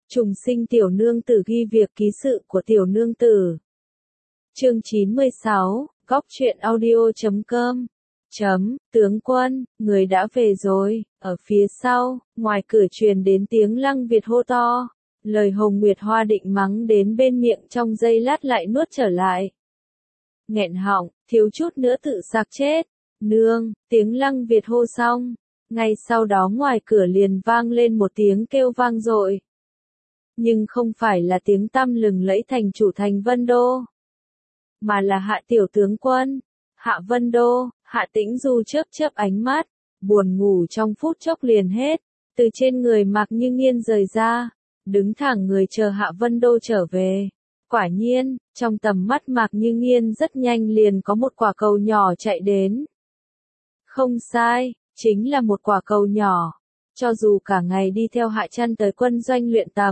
Trùng sinh tiểu nương tử ghi việc ký sự của tiểu nương tử. Chương 96, góc truyện audio.com. Tướng quân, người đã về rồi. Ở phía sau, ngoài cửa truyền đến tiếng Lăng Việt hô to. Lời Hồng Nguyệt Hoa định mắng đến bên miệng trong giây lát lại nuốt trở lại. Nghẹn họng, thiếu chút nữa tự sặc chết. Nương, tiếng Lăng Việt hô xong. Ngay sau đó ngoài cửa liền vang lên một tiếng kêu vang dội. Nhưng không phải là tiếng tăm lừng lẫy thành chủ thành Vân Đô, mà là Hạ tiểu tướng quân. Hạ Vân Đô. Hạ Tĩnh Du chớp chớp ánh mắt, buồn ngủ trong phút chốc liền hết, từ trên người Mạc Như Nghiên rời ra, đứng thẳng người chờ Hạ Vân Đô trở về. Quả nhiên, trong tầm mắt Mạc Như Nghiên rất nhanh liền có một quả cầu nhỏ chạy đến. Không sai, chính là một quả cầu nhỏ. Cho dù cả ngày đi theo Hạ Trăn tới quân doanh luyện tập,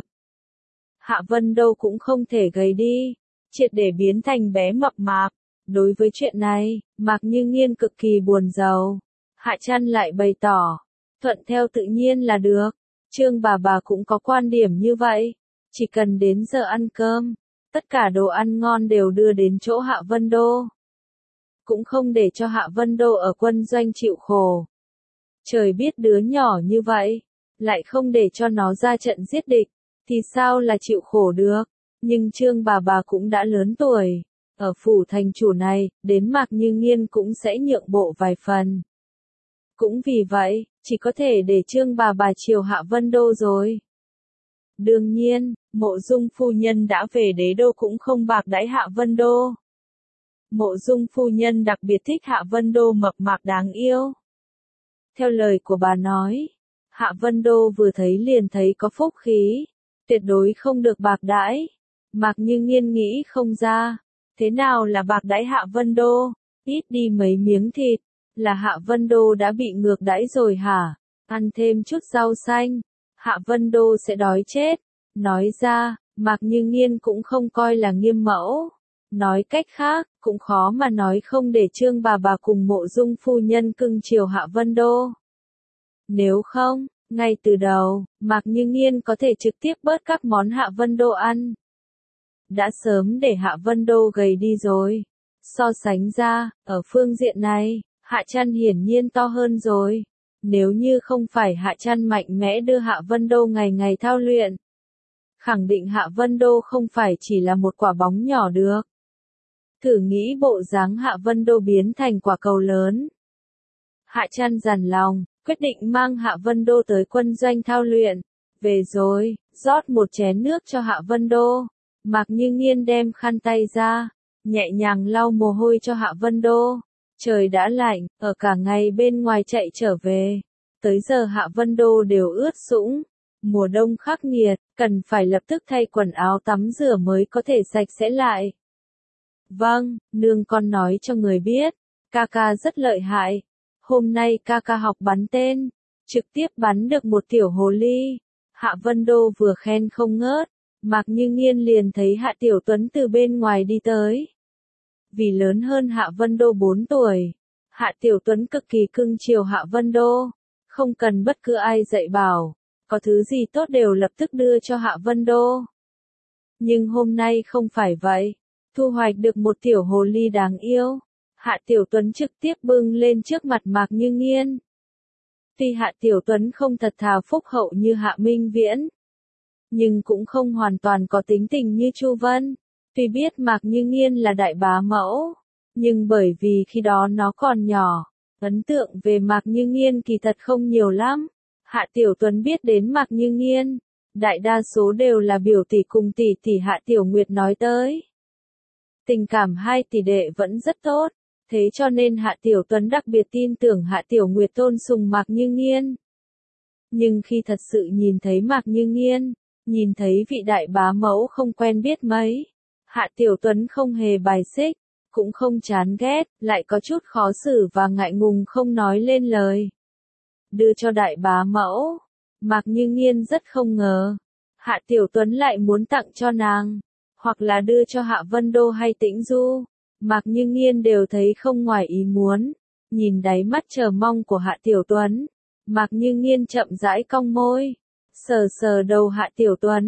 Hạ Vân Đô cũng không thể gầy đi, triệt để biến thành bé mập mạp. Đối với chuyện này, Mạc Như Nghiên cực kỳ buồn rầu. Hạ Trăn lại bày tỏ, thuận theo tự nhiên là được. Trương bà cũng có quan điểm như vậy. Chỉ cần đến giờ ăn cơm, tất cả đồ ăn ngon đều đưa đến chỗ Hạ Vân Đô. Cũng không để cho Hạ Vân Đô ở quân doanh chịu khổ. Trời biết đứa nhỏ như vậy, lại không để cho nó ra trận giết địch, thì sao là chịu khổ được. Nhưng Trương bà cũng đã lớn tuổi. Ở phủ thành chủ này, đến Mạc Như Nghiên cũng sẽ nhượng bộ vài phần. Cũng vì vậy, chỉ có thể để Trương bà chiều Hạ Vân Đô rồi. Đương nhiên, Mộ Dung phu nhân đã về đế đô cũng không bạc đãi Hạ Vân Đô. Mộ Dung phu nhân đặc biệt thích Hạ Vân Đô mập mạp đáng yêu. Theo lời của bà nói, Hạ Vân Đô vừa thấy liền thấy có phúc khí, tuyệt đối không được bạc đãi. Mạc Như Nghiên nghĩ không ra. Thế nào là bạc đãi Hạ Vân Đô? Ít đi mấy miếng thịt, là Hạ Vân Đô đã bị ngược đãi rồi hả? Ăn thêm chút rau xanh, Hạ Vân Đô sẽ đói chết. Nói ra, Mạc Như Nghiên cũng không coi là nghiêm mẫu. Nói cách khác, cũng khó mà nói không để Trương bà cùng Mộ Dung phu nhân cưng chiều Hạ Vân Đô. Nếu không, ngay từ đầu, Mạc Như Nghiên có thể trực tiếp bớt các món Hạ Vân Đô ăn. Đã sớm để Hạ Vân Đô gầy đi rồi. So sánh ra, ở phương diện này, Hạ Trăn hiển nhiên to hơn rồi. Nếu như không phải Hạ Trăn mạnh mẽ đưa Hạ Vân Đô ngày ngày thao luyện, khẳng định Hạ Vân Đô không phải chỉ là một quả bóng nhỏ được. Thử nghĩ bộ dáng Hạ Vân Đô biến thành quả cầu lớn. Hạ Trăn dằn lòng, quyết định mang Hạ Vân Đô tới quân doanh thao luyện. Về rồi, rót một chén nước cho Hạ Vân Đô. Mạc Như Nghiên đem khăn tay ra, nhẹ nhàng lau mồ hôi cho Hạ Vân Đô. Trời đã lạnh, ở cả ngày bên ngoài chạy trở về. Tới giờ Hạ Vân Đô đều ướt sũng. Mùa đông khắc nghiệt, cần phải lập tức thay quần áo tắm rửa mới có thể sạch sẽ lại. Vâng, nương con nói cho người biết, ca rất lợi hại. Hôm nay ca học bắn tên, trực tiếp bắn được một tiểu hồ ly. Hạ Vân Đô vừa khen không ngớt. Mạc Như Nghiên liền thấy Hạ Tiểu Tuấn từ bên ngoài đi tới. Vì lớn hơn Hạ Vân Đô 4 tuổi, Hạ Tiểu Tuấn cực kỳ cưng chiều Hạ Vân Đô, không cần bất cứ ai dạy bảo, có thứ gì tốt đều lập tức đưa cho Hạ Vân Đô. Nhưng hôm nay không phải vậy, thu hoạch được một tiểu hồ ly đáng yêu, Hạ Tiểu Tuấn trực tiếp bưng lên trước mặt Mạc Như Nghiên. Tuy Hạ Tiểu Tuấn không thật thà phúc hậu như Hạ Minh Viễn, nhưng cũng không hoàn toàn có tính tình như Chu Vân. Tuy biết Mạc Như Nghiên là đại bá mẫu, nhưng bởi vì khi đó nó còn nhỏ, ấn tượng về Mạc Như Nghiên kỳ thật không nhiều lắm. Hạ Tiểu Tuấn biết đến Mạc Như Nghiên, đại đa số đều là biểu tỷ cùng tỷ Hạ Tiểu Nguyệt nói tới. Tình cảm hai tỷ đệ vẫn rất tốt, thế cho nên Hạ Tiểu Tuấn đặc biệt tin tưởng Hạ Tiểu Nguyệt tôn sùng Mạc Như Nghiên. Nhưng khi thật sự nhìn thấy Mạc Như Nghiên, nhìn thấy vị đại bá mẫu không quen biết mấy, Hạ Tiểu Tuấn không hề bài xích, cũng không chán ghét, lại có chút khó xử và ngại ngùng không nói lên lời. Đưa cho đại bá mẫu, Mạc Như Nghiên rất không ngờ, Hạ Tiểu Tuấn lại muốn tặng cho nàng, hoặc là đưa cho Hạ Vân Đô hay Tĩnh Du. Mạc Như Nghiên đều thấy không ngoài ý muốn, nhìn đáy mắt chờ mong của Hạ Tiểu Tuấn, Mạc Như Nghiên chậm rãi cong môi, sờ đầu Hạ Tiểu Tuấn,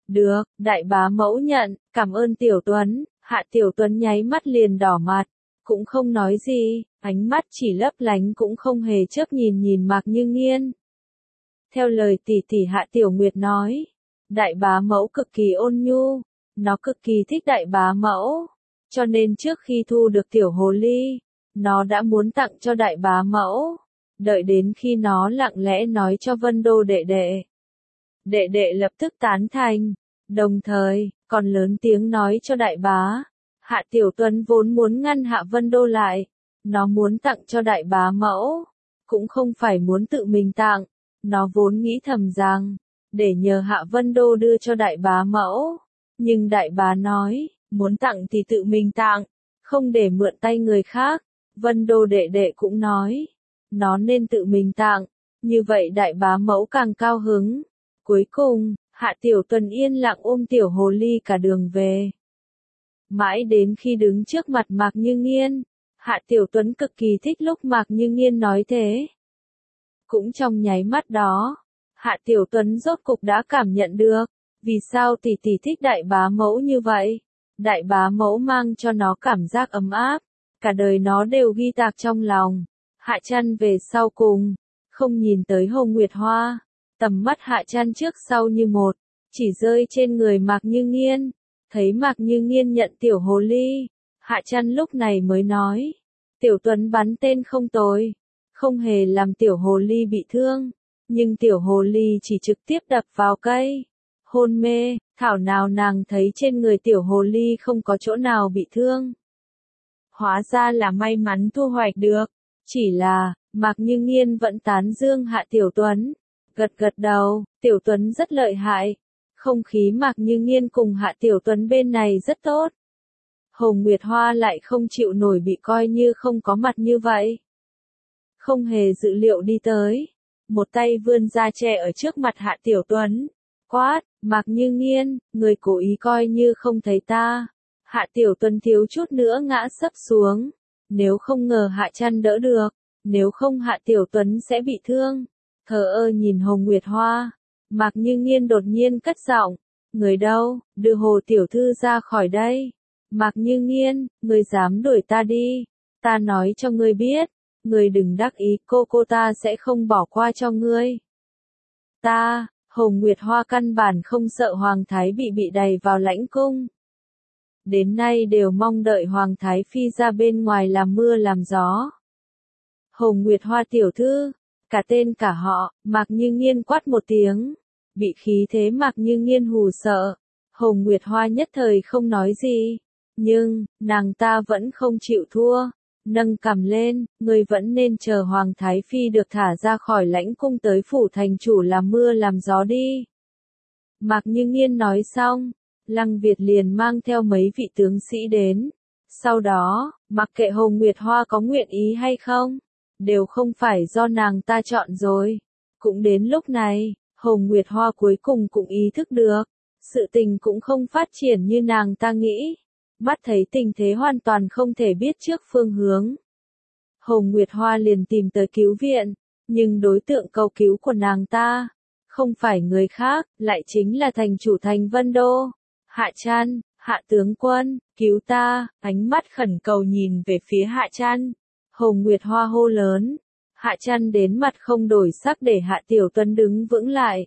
Được, đại bá mẫu nhận, cảm ơn Tiểu Tuấn. Hạ Tiểu Tuấn nháy mắt liền đỏ mặt, cũng không nói gì, ánh mắt chỉ lấp lánh cũng không hề chớp nhìn Mạc Như Nghiên. Theo lời tỷ tỷ Hạ Tiểu Nguyệt nói, đại bá mẫu cực kỳ ôn nhu, nó cực kỳ thích đại bá mẫu, cho nên trước khi thu được tiểu hồ ly, nó đã muốn tặng cho đại bá mẫu, đợi đến khi nó lặng lẽ nói cho Vân Đô đệ đệ. Đệ đệ lập tức tán thành, đồng thời, còn lớn tiếng nói cho đại bá. Hạ Tiểu Tuấn vốn muốn ngăn Hạ Vân Đô lại, nó muốn tặng cho đại bá mẫu, cũng không phải muốn tự mình tặng, nó vốn nghĩ thầm rằng, để nhờ Hạ Vân Đô đưa cho đại bá mẫu, nhưng đại bá nói, muốn tặng thì tự mình tặng, không để mượn tay người khác. Vân Đô đệ đệ cũng nói, nó nên tự mình tặng, như vậy đại bá mẫu càng cao hứng. Cuối cùng, Hạ Tiểu Tuấn yên lặng ôm tiểu hồ ly cả đường về. Mãi đến khi đứng trước mặt Mạc Như Nghiên, Hạ Tiểu Tuấn cực kỳ thích lúc Mạc Như Nghiên nói thế. Cũng trong nháy mắt đó, Hạ Tiểu Tuấn rốt cục đã cảm nhận được, vì sao tỷ tỷ thích đại bá mẫu như vậy. Đại bá mẫu mang cho nó cảm giác ấm áp, cả đời nó đều ghi tạc trong lòng. Hạ Chăn về sau cùng, không nhìn tới Hồ Nguyệt Hoa, tầm mắt Hạ Chăn trước sau như một, chỉ rơi trên người Mạc Như Nghiên. Thấy Mạc Như Nghiên nhận tiểu hồ ly, Hạ Chăn lúc này mới nói, Tiểu Tuấn bắn tên không tồi, không hề làm tiểu hồ ly bị thương, nhưng tiểu hồ ly chỉ trực tiếp đập vào cây, hôn mê, thảo nào nàng thấy trên người tiểu hồ ly không có chỗ nào bị thương. Hóa ra là may mắn thu hoạch được, chỉ là, Mạc Như Nghiên vẫn tán dương Hạ Tiểu Tuấn, gật gật đầu, Tiểu Tuấn rất lợi hại. Không khí Mạc Như Nghiên cùng Hạ Tiểu Tuấn bên này rất tốt. Hồ Nguyệt Hoa lại không chịu nổi bị coi như không có mặt như vậy. Không hề dự liệu đi tới. Một tay vươn ra che ở trước mặt Hạ Tiểu Tuấn. Quát, Mạc Như Nghiên, người cố ý coi như không thấy ta. Hạ Tiểu Tuấn thiếu chút nữa ngã sấp xuống. Nếu không ngờ Hạ Chăn đỡ được, nếu không Hạ Tiểu Tuấn sẽ bị thương. Thờ ơ nhìn Hồ Nguyệt Hoa. Mạc Như Nghiên đột nhiên cất giọng, người đâu, đưa Hồ tiểu thư ra khỏi đây. Mạc Như Nghiên, người dám đuổi ta đi, ta nói cho ngươi biết, ngươi đừng đắc ý, cô ta sẽ không bỏ qua cho ngươi. Ta, Hồ Nguyệt Hoa căn bản không sợ Hoàng Thái bị đày vào lãnh cung. Đến nay đều mong đợi Hoàng Thái Phi ra bên ngoài làm mưa làm gió. Hồ Nguyệt Hoa tiểu thư, cả tên cả họ, Mạc Như Nghiên quát một tiếng, bị khí thế Mạc Như Nghiên hù sợ. Hồ Nguyệt Hoa nhất thời không nói gì, nhưng, nàng ta vẫn không chịu thua, nâng cằm lên, ngươi vẫn nên chờ Hoàng Thái Phi được thả ra khỏi lãnh cung tới phủ thành chủ làm mưa làm gió đi. Mạc Như Nghiên nói xong, Lăng Việt liền mang theo mấy vị tướng sĩ đến. Sau đó, mặc kệ Hồ Nguyệt Hoa có nguyện ý hay không, đều không phải do nàng ta chọn rồi. Cũng đến lúc này, Hồ Nguyệt Hoa cuối cùng cũng ý thức được, sự tình cũng không phát triển như nàng ta nghĩ. Mắt thấy tình thế hoàn toàn không thể biết trước phương hướng. Hồ Nguyệt Hoa liền tìm tới cứu viện, nhưng đối tượng cầu cứu của nàng ta, không phải người khác, lại chính là thành chủ thành Vân Đô. Hạ Chăn, Hạ tướng quân, cứu ta, ánh mắt khẩn cầu nhìn về phía Hạ Chăn. Hồ Nguyệt Hoa hô lớn. Hạ Chăn đến mặt không đổi sắc để Hạ Tiểu Tuấn đứng vững lại.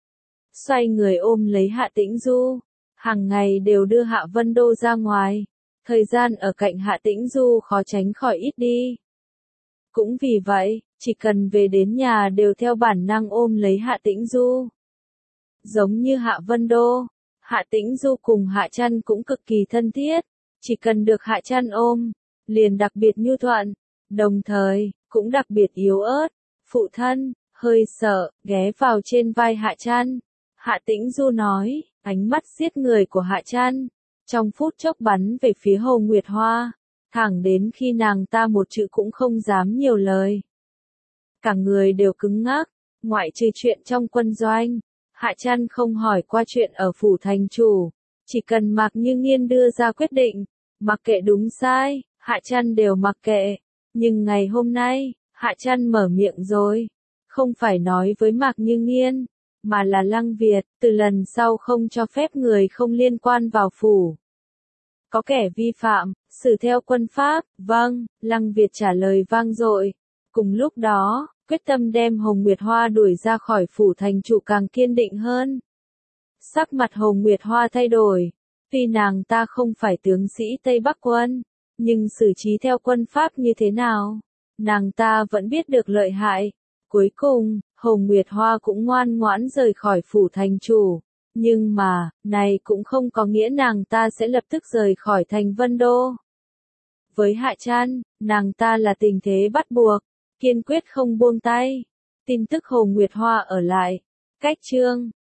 Xoay người ôm lấy Hạ Tĩnh Du. Hàng ngày đều đưa Hạ Vân Đô ra ngoài. Thời gian ở cạnh Hạ Tĩnh Du khó tránh khỏi ít đi. Cũng vì vậy, chỉ cần về đến nhà đều theo bản năng ôm lấy Hạ Tĩnh Du. Giống như Hạ Vân Đô, Hạ Tĩnh Du cùng Hạ Chăn cũng cực kỳ thân thiết. Chỉ cần được Hạ Chăn ôm, liền đặc biệt nhu thuận. Đồng thời, cũng đặc biệt yếu ớt. Phụ thân, hơi sợ, ghé vào trên vai Hạ Chăn. Hạ Tĩnh Du nói, ánh mắt giết người của Hạ Chăn, trong phút chốc bắn về phía Hồ Nguyệt Hoa, thẳng đến khi nàng ta một chữ cũng không dám nhiều lời. Cả người đều cứng ngắc, ngoại trừ chuyện trong quân doanh, Hạ Chăn không hỏi qua chuyện ở phủ thành chủ, chỉ cần Mạc Như Nghiên đưa ra quyết định, mặc kệ đúng sai, Hạ Chăn đều mặc kệ. Nhưng ngày hôm nay, Hạ Chăn mở miệng rồi, không phải nói với Mạc Như Nghiên, mà là Lăng Việt, từ lần sau không cho phép người không liên quan vào phủ. Có kẻ vi phạm, xử theo quân pháp, vâng, Lăng Việt trả lời vang dội. Cùng lúc đó, quyết tâm đem Hồng Nguyệt Hoa đuổi ra khỏi phủ thành chủ càng kiên định hơn. Sắc mặt Hồng Nguyệt Hoa thay đổi. Tuy nàng ta không phải tướng sĩ Tây Bắc quân, nhưng xử trí theo quân pháp như thế nào, nàng ta vẫn biết được lợi hại. Cuối cùng, Hồng Nguyệt Hoa cũng ngoan ngoãn rời khỏi phủ thành chủ. Nhưng mà, này cũng không có nghĩa nàng ta sẽ lập tức rời khỏi thành Vân Đô. Với Hạ Trăn, nàng ta là tình thế bắt buộc, kiên quyết không buông tay. Tin tức Hồng Nguyệt Hoa ở lại. Cách chương